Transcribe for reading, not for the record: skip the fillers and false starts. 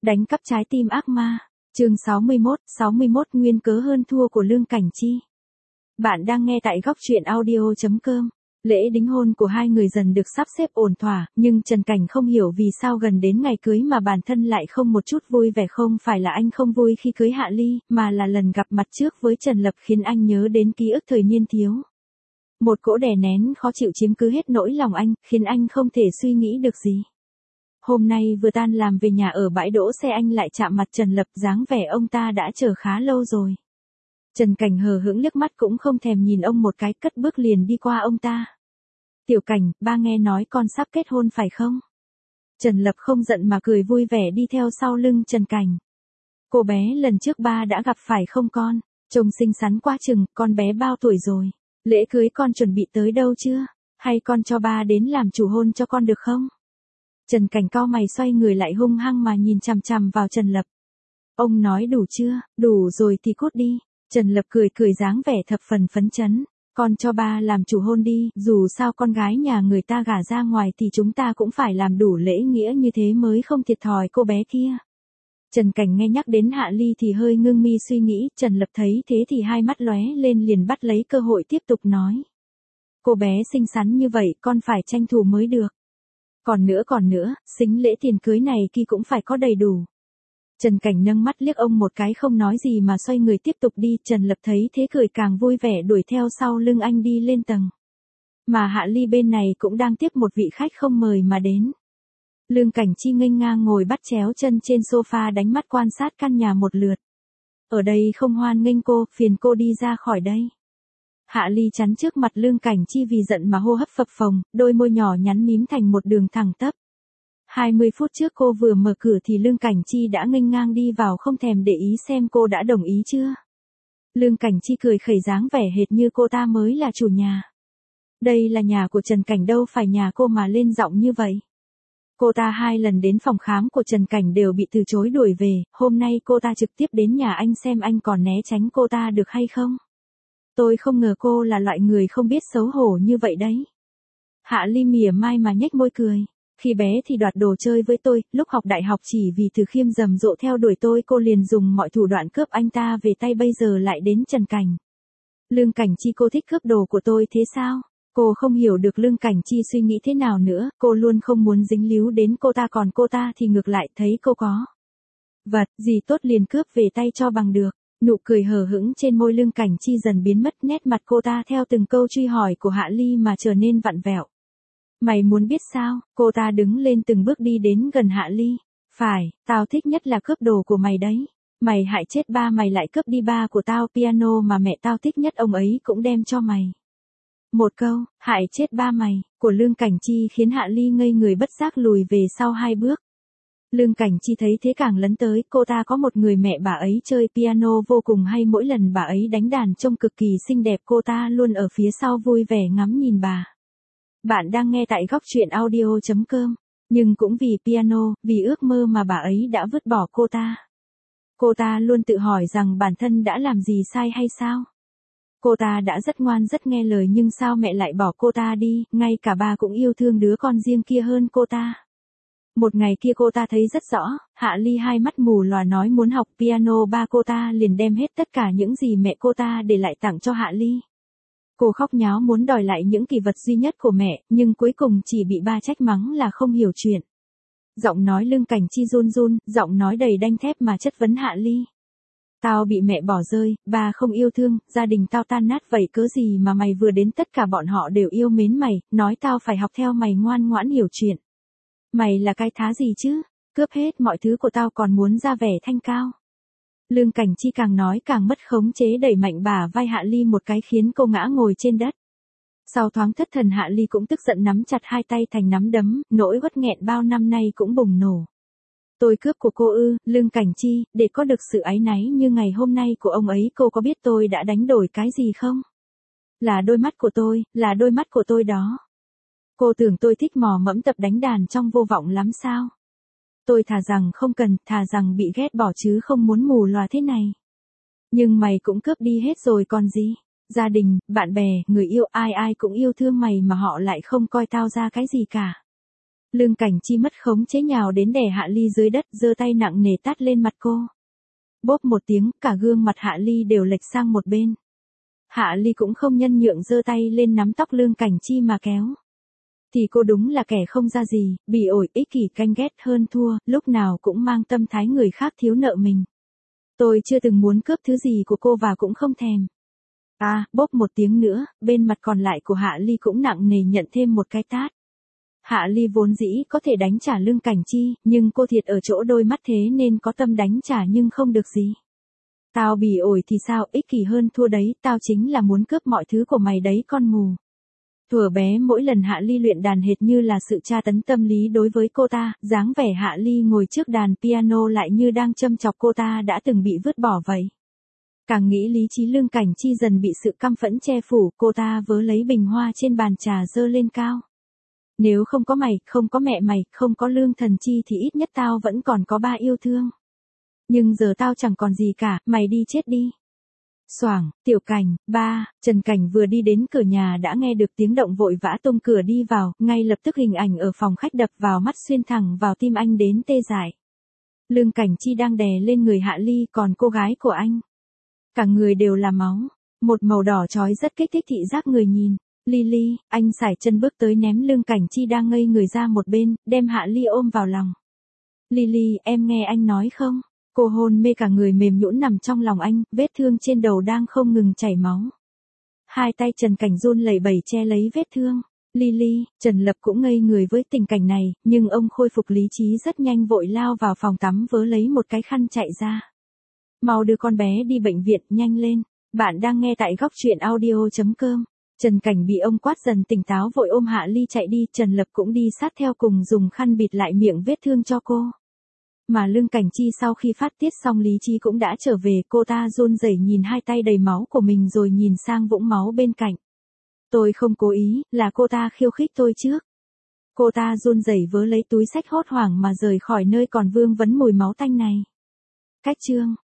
Đánh cắp trái tim ác ma. Chương 61 nguyên cớ hơn thua của Lương Cảnh Chi. Bạn đang nghe tại góc truyện audio.com. Lễ đính hôn của hai người dần được sắp xếp ổn thỏa, nhưng Trần Cảnh không hiểu vì sao gần đến ngày cưới mà bản thân lại không một chút vui vẻ. Không phải là anh không vui khi cưới Hạ Ly, mà là lần gặp mặt trước với Trần Lập khiến anh nhớ đến ký ức thời niên thiếu. Một cỗ đè nén khó chịu chiếm cứ hết nỗi lòng anh, khiến anh không thể suy nghĩ được gì. Hôm nay vừa tan làm về nhà ở bãi đỗ xe anh lại chạm mặt Trần Lập, dáng vẻ ông ta đã chờ khá lâu rồi. Trần Cảnh hờ hững liếc mắt cũng không thèm nhìn ông một cái, cất bước liền đi qua ông ta. Tiểu Cảnh, ba nghe nói con sắp kết hôn phải không? Trần Lập không giận mà cười vui vẻ đi theo sau lưng Trần Cảnh. Cô bé lần trước ba đã gặp phải không con? Trông xinh xắn quá chừng, con bé bao tuổi rồi? Lễ cưới con chuẩn bị tới đâu chưa? Hay con cho ba đến làm chủ hôn cho con được không? Trần Cảnh cau mày xoay người lại hung hăng mà nhìn chằm chằm vào Trần Lập. Ông nói đủ chưa? Đủ rồi thì cút đi. Trần Lập cười dáng vẻ thập phần phấn chấn. Con cho ba làm chủ hôn đi, dù sao con gái nhà người ta gả ra ngoài thì chúng ta cũng phải làm đủ lễ nghĩa như thế mới không thiệt thòi cô bé kia. Trần Cảnh nghe nhắc đến Hạ Ly thì hơi ngưng mi suy nghĩ, Trần Lập thấy thế thì hai mắt lóe lên liền bắt lấy cơ hội tiếp tục nói. Cô bé xinh xắn như vậy con phải tranh thủ mới được. Còn nữa, xính lễ tiền cưới này kia cũng phải có đầy đủ. Trần Cảnh nâng mắt liếc ông một cái không nói gì mà xoay người tiếp tục đi, Trần Lập thấy thế cười càng vui vẻ đuổi theo sau lưng anh đi lên tầng. Mà Hạ Ly bên này cũng đang tiếp một vị khách không mời mà đến. Lương Cảnh Chi nghênh ngang ngồi bắt chéo chân trên sofa đánh mắt quan sát căn nhà một lượt. Ở đây không hoan nghênh cô, phiền cô đi ra khỏi đây. Hạ Ly chắn trước mặt Lương Cảnh Chi vì giận mà hô hấp phập phồng, đôi môi nhỏ nhắn mím thành một đường thẳng tắp. 20 phút trước cô vừa mở cửa thì Lương Cảnh Chi đã nghênh ngang đi vào không thèm để ý xem cô đã đồng ý chưa. Lương Cảnh Chi cười khẩy dáng vẻ hệt như cô ta mới là chủ nhà. Đây là nhà của Trần Cảnh đâu phải nhà cô mà lên giọng như vậy. Cô ta 2 lần đến phòng khám của Trần Cảnh đều bị từ chối đuổi về, hôm nay cô ta trực tiếp đến nhà anh xem anh còn né tránh cô ta được hay không. Tôi không ngờ cô là loại người không biết xấu hổ như vậy đấy. Hạ Ly mỉa mai mà nhếch môi cười. Khi bé thì đoạt đồ chơi với tôi, lúc học đại học chỉ vì Từ Khiêm rầm rộ theo đuổi tôi cô liền dùng mọi thủ đoạn cướp anh ta về tay, bây giờ lại đến Trần Cảnh. Lương Cảnh Chi cô thích cướp đồ của tôi thế sao? Cô không hiểu được Lương Cảnh Chi suy nghĩ thế nào nữa, cô luôn không muốn dính líu đến cô ta, còn cô ta thì ngược lại thấy cô có vật gì tốt liền cướp về tay cho bằng được. Nụ cười hờ hững trên môi Lương Cảnh Chi dần biến mất, nét mặt cô ta theo từng câu truy hỏi của Hạ Ly mà trở nên vặn vẹo. Mày muốn biết sao? Cô ta đứng lên từng bước đi đến gần Hạ Ly. Phải, tao thích nhất là cướp đồ của mày đấy. Mày hại chết ba mày lại cướp đi ba của tao, piano mà mẹ tao thích nhất ông ấy cũng đem cho mày. Một câu, hại chết ba mày, của Lương Cảnh Chi khiến Hạ Ly ngây người bất giác lùi về sau 2 bước. Lương Cảnh Chi thấy thế càng lấn tới, cô ta có một người mẹ bà ấy chơi piano vô cùng hay, mỗi lần bà ấy đánh đàn trông cực kỳ xinh đẹp, cô ta luôn ở phía sau vui vẻ ngắm nhìn bà. Bạn đang nghe tại góc truyện audio.com, nhưng cũng vì piano, vì ước mơ mà bà ấy đã vứt bỏ cô ta. Cô ta luôn tự hỏi rằng bản thân đã làm gì sai hay sao? Cô ta đã rất ngoan rất nghe lời nhưng sao mẹ lại bỏ cô ta đi, ngay cả bà cũng yêu thương đứa con riêng kia hơn cô ta. Một ngày kia cô ta thấy rất rõ, Hạ Ly hai mắt mù lòa nói muốn học piano, ba cô ta liền đem hết tất cả những gì mẹ cô ta để lại tặng cho Hạ Ly. Cô khóc nháo muốn đòi lại những kỷ vật duy nhất của mẹ, nhưng cuối cùng chỉ bị ba trách mắng là không hiểu chuyện. Giọng nói Lương Cảnh Chi run run, giọng nói đầy đanh thép mà chất vấn Hạ Ly. Tao bị mẹ bỏ rơi, ba không yêu thương, gia đình tao tan nát, vậy cớ gì mà mày vừa đến tất cả bọn họ đều yêu mến mày, nói tao phải học theo mày ngoan ngoãn hiểu chuyện. Mày là cái thá gì chứ, cướp hết mọi thứ của tao còn muốn ra vẻ thanh cao. Lương Cảnh Chi càng nói càng mất khống chế, đẩy mạnh bả vai Hạ Ly một cái khiến cô ngã ngồi trên đất. Sau thoáng thất thần, Hạ Ly cũng tức giận nắm chặt hai tay thành nắm đấm, nỗi uất nghẹn bao năm nay cũng bùng nổ. Tôi cướp của cô ư? Lương Cảnh Chi, để có được sự áy náy như ngày hôm nay của ông ấy, cô có biết tôi đã đánh đổi cái gì không? Là đôi mắt của tôi, là đôi mắt của tôi đó. Cô tưởng tôi thích mò mẫm tập đánh đàn trong vô vọng lắm sao? Tôi thà rằng không cần, thà rằng bị ghét bỏ chứ không muốn mù lòa thế này. Nhưng mày cũng cướp đi hết rồi còn gì? Gia đình, bạn bè, người yêu, ai ai cũng yêu thương mày mà họ lại không coi tao ra cái gì cả. Lương Cảnh Chi mất khống chế nhào đến đè Hạ Ly dưới đất, giơ tay nặng nề tát lên mặt cô. Bốp một tiếng, cả gương mặt Hạ Ly đều lệch sang một bên. Hạ Ly cũng không nhân nhượng, giơ tay lên nắm tóc Lương Cảnh Chi mà kéo. Thì cô đúng là kẻ không ra gì, bỉ ổi, ích kỷ, canh ghét, hơn thua, lúc nào cũng mang tâm thái người khác thiếu nợ mình. Tôi chưa từng muốn cướp thứ gì của cô và cũng không thèm. Bốp một tiếng nữa, bên mặt còn lại của Hạ Ly cũng nặng nề nhận thêm một cái tát. Hạ Ly vốn dĩ có thể đánh trả Lương Cảnh Chi, nhưng cô thiệt ở chỗ đôi mắt thế nên có tâm đánh trả nhưng không được gì. Tao bỉ ổi thì sao, ích kỷ hơn thua đấy, tao chính là muốn cướp mọi thứ của mày đấy con mù. Thuở bé mỗi lần Hạ Ly luyện đàn hệt như là sự tra tấn tâm lý đối với cô ta, dáng vẻ Hạ Ly ngồi trước đàn piano lại như đang châm chọc cô ta đã từng bị vứt bỏ vậy. Càng nghĩ lý trí Lương Cảnh Chi dần bị sự căm phẫn che phủ, cô ta vớ lấy bình hoa trên bàn trà giơ lên cao. Nếu không có mày, không có mẹ mày, không có Lương Thần Chi thì ít nhất tao vẫn còn có ba yêu thương. Nhưng giờ tao chẳng còn gì cả, mày đi chết đi. Xoảng, Tiểu Cảnh, ba, Trần Cảnh vừa đi đến cửa nhà đã nghe được tiếng động vội vã tung cửa đi vào, ngay lập tức hình ảnh ở phòng khách đập vào mắt xuyên thẳng vào tim anh đến tê dại. Lương Cảnh Chi đang đè lên người Hạ Ly, còn cô gái của anh. Cả người đều là máu, một màu đỏ chói rất kích thích thị giác người nhìn. Lily, anh sải chân bước tới ném Lương Cảnh Chi đang ngây người ra một bên, đem Hạ Ly ôm vào lòng. Lily, em nghe anh nói không? Cô hôn mê cả người mềm nhũn nằm trong lòng anh, vết thương trên đầu đang không ngừng chảy máu. Hai tay Trần Cảnh run lẩy bẩy che lấy vết thương. Lily, Trần Lập cũng ngây người với tình cảnh này, nhưng ông khôi phục lý trí rất nhanh, vội lao vào phòng tắm vớ lấy một cái khăn chạy ra. Mau đưa con bé đi bệnh viện, nhanh lên. Bạn đang nghe tại góc truyện audio.com. Trần Cảnh bị ông quát dần tỉnh táo, vội ôm Hạ Ly chạy đi, Trần Lập cũng đi sát theo cùng dùng khăn bịt lại miệng vết thương cho cô. Mà Lương Cảnh Chi sau khi phát tiết xong lý trí cũng đã trở về, cô ta run rẩy nhìn hai tay đầy máu của mình rồi nhìn sang vũng máu bên cạnh. Tôi không cố ý, là cô ta khiêu khích tôi trước. Cô ta run rẩy vớ lấy túi xách hốt hoảng mà rời khỏi nơi còn vương vấn mùi máu tanh này. Cách chương